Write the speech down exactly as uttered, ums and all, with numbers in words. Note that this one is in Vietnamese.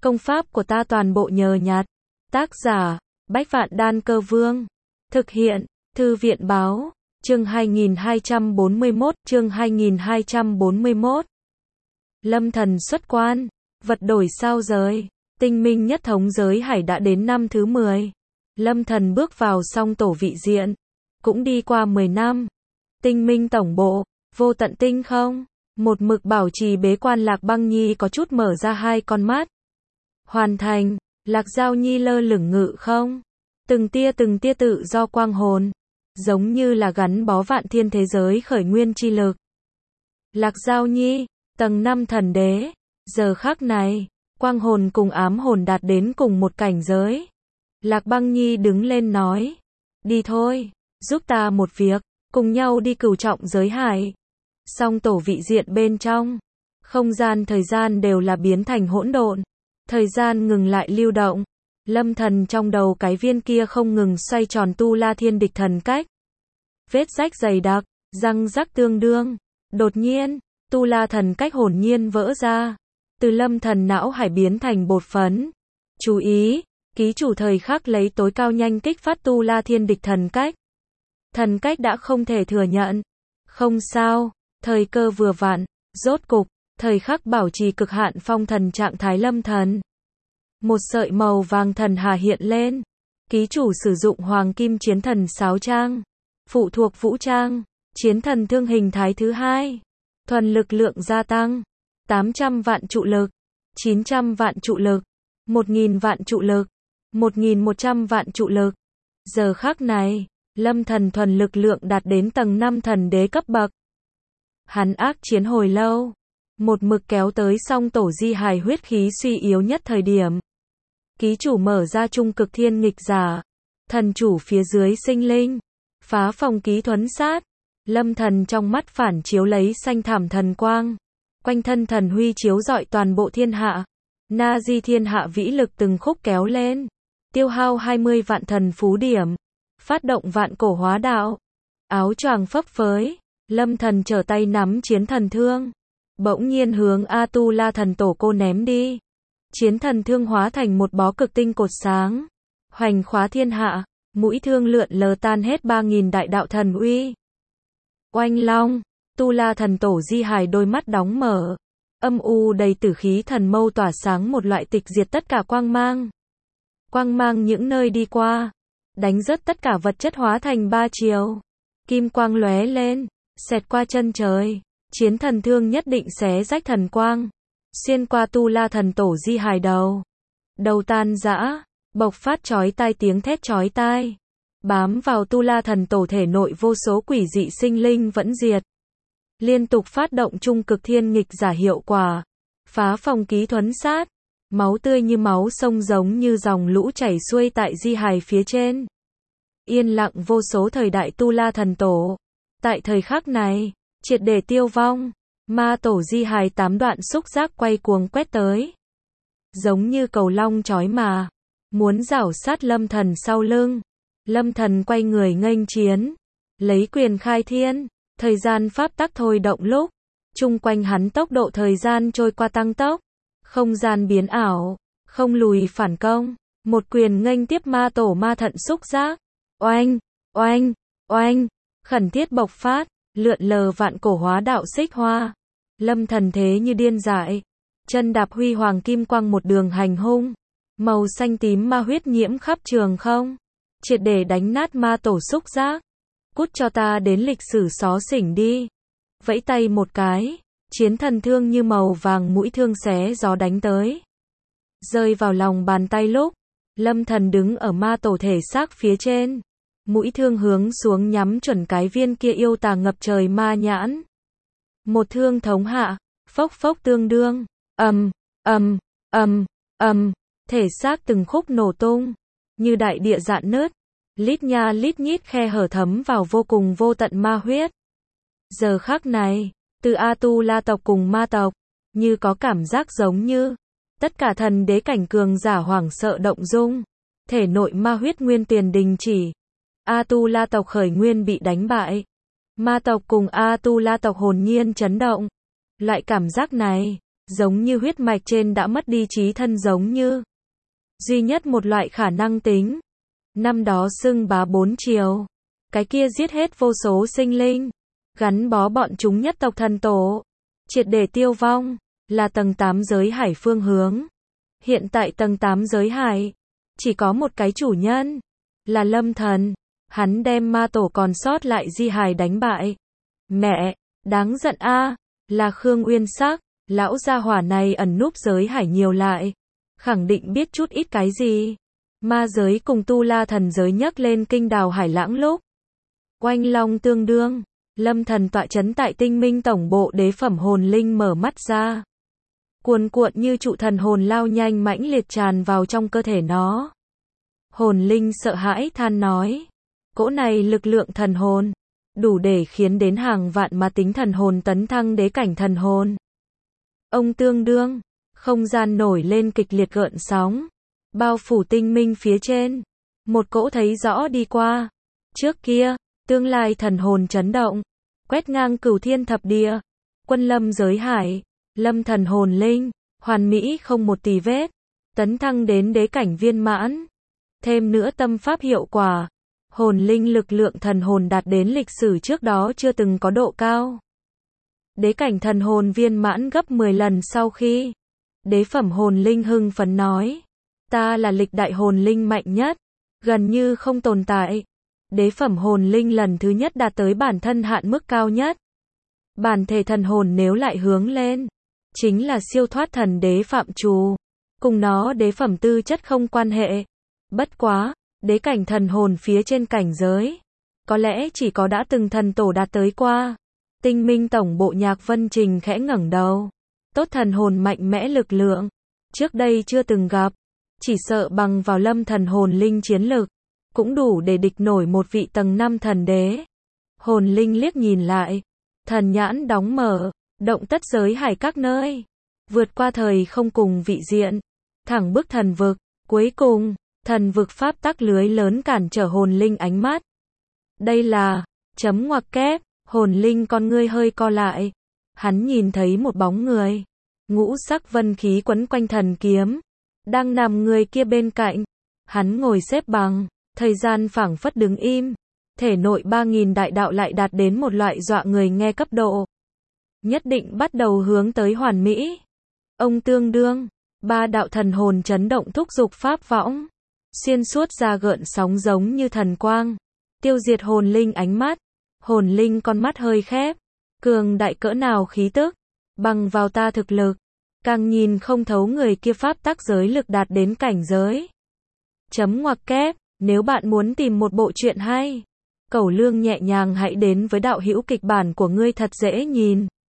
Công pháp của ta toàn bộ nhờ nhặt. Tác giả, Bách Vạn Đan Cơ Vương. Thực hiện, Thư viện Báo. Chương hai nghìn hai trăm bốn mươi mốt, chương hai nghìn hai trăm bốn mươi mốt. Lâm thần xuất quan, vật đổi sao rời. Tinh minh nhất thống giới hải đã đến năm thứ mười. Lâm thần bước vào song tổ vị diện. Cũng đi qua mười năm. Tinh minh tổng bộ, vô tận tinh không. Một mực bảo trì bế quan Lạc Băng Nhi có chút mở ra hai con mắt. Hoàn thành, Lạc Giao Nhi lơ lửng ngự không. Từng tia từng tia tự do quang hồn. Giống như là gắn bó vạn thiên thế giới khởi nguyên chi lực. Lạc Giao Nhi, tầng năm thần đế. Giờ khắc này, quang hồn cùng ám hồn đạt đến cùng một cảnh giới. Lạc Băng Nhi đứng lên nói. Đi thôi, giúp ta một việc, cùng nhau đi cửu trọng giới hải. Song tổ vị diện bên trong, không gian thời gian đều là biến thành hỗn độn. Thời gian ngừng lại lưu động. Lâm thần trong đầu cái viên kia không ngừng xoay tròn tu la thiên địch thần cách. Vết rách dày đặc, răng rắc tương đương. Đột nhiên, tu la thần cách hồn nhiên vỡ ra. Từ lâm thần não hải biến thành bột phấn. Chú ý, ký chủ thời khắc lấy tối cao nhanh kích phát tu la thiên địch thần cách. Thần cách đã không thể thừa nhận. Không sao, thời cơ vừa vặn, rốt cục, thời khắc bảo trì cực hạn phong thần trạng thái lâm thần. Một sợi màu vàng thần hà hiện lên. Ký chủ sử dụng hoàng kim chiến thần sáo trang. Phụ thuộc vũ trang. Chiến thần thương hình thái thứ hai. Thuần lực lượng gia tăng. tám trăm vạn trụ lực. chín trăm vạn trụ lực. một nghìn vạn trụ lực. một nghìn một trăm vạn trụ lực. Giờ khắc này, lâm thần thuần lực lượng đạt đến tầng năm thần đế cấp bậc. Hắn ác chiến hồi lâu. Một mực kéo tới song tổ di hài huyết khí suy yếu nhất thời điểm. Ký chủ mở ra trung cực thiên nghịch giả. Thần chủ phía dưới sinh linh. Phá phòng ký thuấn sát. Lâm thần trong mắt phản chiếu lấy xanh thảm thần quang. Quanh thân thần huy chiếu rọi toàn bộ thiên hạ. Na di thiên hạ vĩ lực từng khúc kéo lên. Tiêu hao hai mươi vạn thần phú điểm. Phát động vạn cổ hóa đạo. Áo choàng phấp phới. Lâm thần trở tay nắm chiến thần thương. Bỗng nhiên hướng A-tu-la thần tổ cô ném đi. Chiến thần thương hóa thành một bó cực tinh cột sáng. Hoành khóa thiên hạ. Mũi thương lượn lờ tan hết ba nghìn đại đạo thần uy. Oanh long. Tu-la thần tổ di hài đôi mắt đóng mở. Âm u đầy tử khí thần mâu tỏa sáng một loại tịch diệt tất cả quang mang. Quang mang những nơi đi qua. Đánh rớt tất cả vật chất hóa thành ba chiều. Kim quang lóe lên. Xẹt qua chân trời. Chiến thần thương nhất định xé rách thần quang. Xuyên qua tu la thần tổ di hài đầu. Đầu tan rã. Bộc phát chói tai tiếng thét chói tai. Bám vào tu la thần tổ thể nội vô số quỷ dị sinh linh vẫn diệt. Liên tục phát động trung cực thiên nghịch giả hiệu quả. Phá phòng ký thuấn sát. Máu tươi như máu sông giống như dòng lũ chảy xuôi tại di hài phía trên. Yên lặng vô số thời đại tu la thần tổ. Tại thời khắc này, triệt để tiêu vong. Ma tổ di hài tám đoạn xúc giác quay cuồng quét tới. Giống như cầu long chói mà. Muốn rảo sát lâm thần sau lưng. Lâm thần quay người nghênh chiến. Lấy quyền khai thiên. Thời gian pháp tắc thôi động lúc. Chung quanh hắn tốc độ thời gian trôi qua tăng tốc. Không gian biến ảo. Không lùi phản công. Một quyền nghênh tiếp ma tổ ma thận xúc giác. Oanh, oanh, oanh. Khẩn thiết bộc phát. Lượn lờ vạn cổ hóa đạo xích hoa. Lâm thần thế như điên dại. Chân đạp huy hoàng kim quang một đường hành hung. Màu xanh tím ma huyết nhiễm khắp trường không. Triệt để đánh nát ma tổ xúc giác. Cút cho ta đến lịch sử xó xỉnh đi. Vẫy tay một cái. Chiến thần thương như màu vàng mũi thương xé gió đánh tới. Rơi vào lòng bàn tay lúc. Lâm thần đứng ở ma tổ thể xác phía trên. Mũi thương hướng xuống nhắm chuẩn cái viên kia yêu tà ngập trời ma nhãn. Một thương thống hạ. Phốc phốc tương đương. Ầm, ầm, ầm, ầm. Thể xác từng khúc nổ tung. Như đại địa rạn nứt. Lít nha lít nhít khe hở thấm vào vô cùng vô tận ma huyết. Giờ khắc này, từ A-tu-la tộc cùng ma tộc, như có cảm giác giống như tất cả thần đế cảnh cường giả hoảng sợ động dung. Thể nội ma huyết nguyên tiền đình chỉ. A-tu-la tộc khởi nguyên bị đánh bại. Ma tộc cùng A-tu-la tộc hồn nhiên chấn động. Loại cảm giác này, giống như huyết mạch trên đã mất đi trí thân, giống như duy nhất một loại khả năng tính. Năm đó xưng bá bốn triều, cái kia giết hết vô số sinh linh, gắn bó bọn chúng nhất tộc thần tổ, triệt để tiêu vong, là tầng tám giới hải phương hướng. Hiện tại tầng tám giới hải, chỉ có một cái chủ nhân, là Lâm Thần. Hắn đem ma tổ còn sót lại di hài đánh bại. Mẹ, đáng giận a, là Khương Uyên Sắc, lão gia hỏa này ẩn núp giới hải nhiều lại, khẳng định biết chút ít cái gì. Ma giới cùng tu la thần giới nhấc lên kinh đào hải lãng lúc oanh long tương đương, Lâm Thần tọa chấn tại tinh minh tổng bộ đế phẩm hồn linh mở mắt ra. Cuồn cuộn như trụ thần hồn lao nhanh mãnh liệt tràn vào trong cơ thể nó. Hồn linh sợ hãi than nói, cỗ này lực lượng thần hồn, đủ để khiến đến hàng vạn ma tính thần hồn tấn thăng đế cảnh thần hồn. Ông tương đương, không gian nổi lên kịch liệt gợn sóng, bao phủ tinh minh phía trên. Một cỗ thấy rõ đi qua, trước kia, tương lai thần hồn chấn động, quét ngang cửu thiên thập địa, quân lâm giới hải, Lâm Thần hồn linh, hoàn mỹ không một tì vết, tấn thăng đến đế cảnh viên mãn. Thêm nữa tâm pháp hiệu quả, hồn linh lực lượng thần hồn đạt đến lịch sử trước đó chưa từng có độ cao. Đế cảnh thần hồn viên mãn gấp mười lần sau khi. Đế phẩm hồn linh hưng phấn nói, ta là lịch đại hồn linh mạnh nhất, gần như không tồn tại. Đế phẩm hồn linh lần thứ nhất đạt tới bản thân hạn mức cao nhất. Bản thể thần hồn nếu lại hướng lên, chính là siêu thoát thần đế phạm trù, cùng nó đế phẩm tư chất không quan hệ. Bất quá, đế cảnh thần hồn phía trên cảnh giới, có lẽ chỉ có đã từng thần tổ đạt tới qua. Tinh minh tổng bộ Nhạc Vân Trình khẽ ngẩng đầu, tốt thần hồn mạnh mẽ lực lượng, trước đây chưa từng gặp, chỉ sợ bằng vào Lâm Thần hồn linh chiến lực, cũng đủ để địch nổi một vị tầng năm thần đế. Hồn linh liếc nhìn lại, thần nhãn đóng mở, động tất giới hải các nơi, vượt qua thời không cùng vị diện, thẳng bước thần vực, cuối cùng, thần vực pháp tắc lưới lớn cản trở hồn linh ánh mắt. Đây là, chấm ngoặc kép, hồn linh con ngươi hơi co lại, hắn nhìn thấy một bóng người, ngũ sắc vân khí quấn quanh thần kiếm, đang nằm người kia bên cạnh, hắn ngồi xếp bằng, thời gian phảng phất đứng im, thể nội ba nghìn đại đạo lại đạt đến một loại dọa người nghe cấp độ. Nhất định bắt đầu hướng tới hoàn mỹ. Ông tương đương, ba đạo thần hồn chấn động thúc giục pháp võng, xuyên suốt ra gợn sóng giống như thần quang, tiêu diệt hồn linh ánh mắt. Hồn linh con mắt hơi khép, cường đại cỡ nào khí tức, bằng vào ta thực lực, càng nhìn không thấu người kia pháp tắc giới lực đạt đến cảnh giới. Chấm ngoặc kép, nếu bạn muốn tìm một bộ truyện hay, cẩu lương nhẹ nhàng hãy đến với đạo hữu kịch bản của ngươi thật dễ nhìn.